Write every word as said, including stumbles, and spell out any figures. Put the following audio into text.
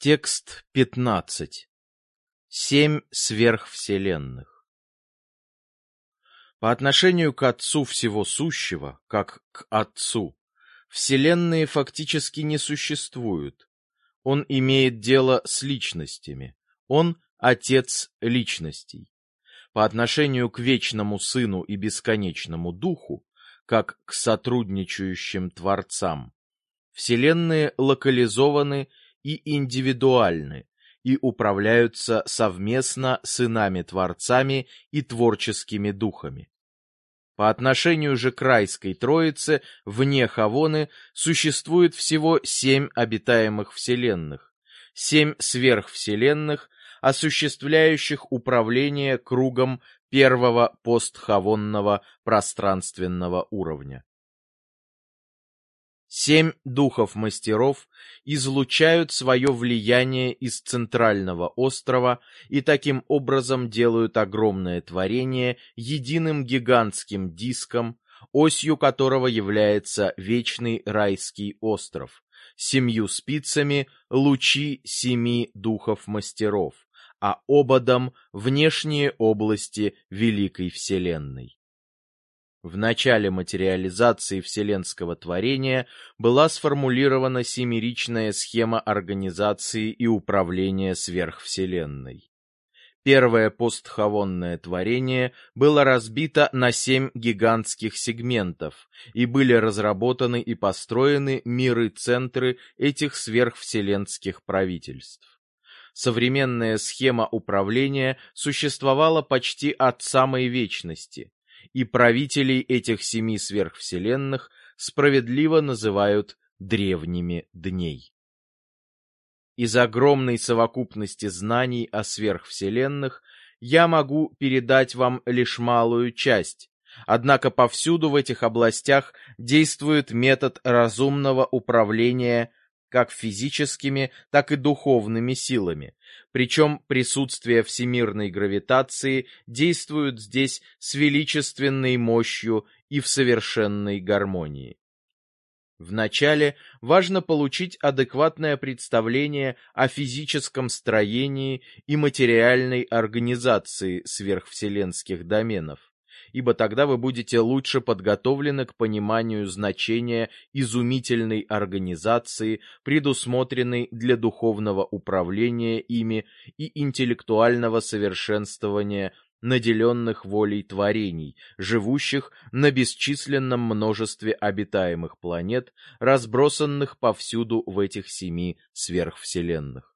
Текст пятнадцать. Семь сверхвселенных. По отношению к Отцу Всего Сущего, как к Отцу, вселенные фактически не существуют. Он имеет дело с личностями. Он — Отец личностей. По отношению к Вечному Сыну и Бесконечному Духу, как к сотрудничающим Творцам, вселенные локализованы и индивидуальны, и управляются совместно сынами-творцами и творческими духами. По отношению же к райской Троице, вне Хавоны, существует всего семь обитаемых вселенных, семь сверхвселенных, осуществляющих управление кругом первого постхавонного пространственного уровня. Семь духов-мастеров излучают свое влияние из центрального острова и таким образом делают огромное творение единым гигантским диском, осью которого является вечный райский остров, семью спицами лучи семи духов-мастеров, а ободом внешние области Великой Вселенной. В начале материализации вселенского творения была сформулирована семеричная схема организации и управления сверхвселенной. Первое постхавонное творение было разбито на семь гигантских сегментов, и были разработаны и построены миры-центры этих сверхвселенских правительств. Современная схема управления существовала почти от самой вечности, и правителей этих семи сверхвселенных справедливо называют древними дней. Из огромной совокупности знаний о сверхвселенных я могу передать вам лишь малую часть, однако повсюду в этих областях действует метод разумного управления как физическими, так и духовными силами, причем присутствие всемирной гравитации действует здесь с величественной мощью и в совершенной гармонии. Вначале важно получить адекватное представление о физическом строении и материальной организации сверхвселенских доменов, ибо тогда вы будете лучше подготовлены к пониманию значения изумительной организации, предусмотренной для духовного управления ими и интеллектуального совершенствования наделенных волей творений, живущих на бесчисленном множестве обитаемых планет, разбросанных повсюду в этих семи сверхвселенных.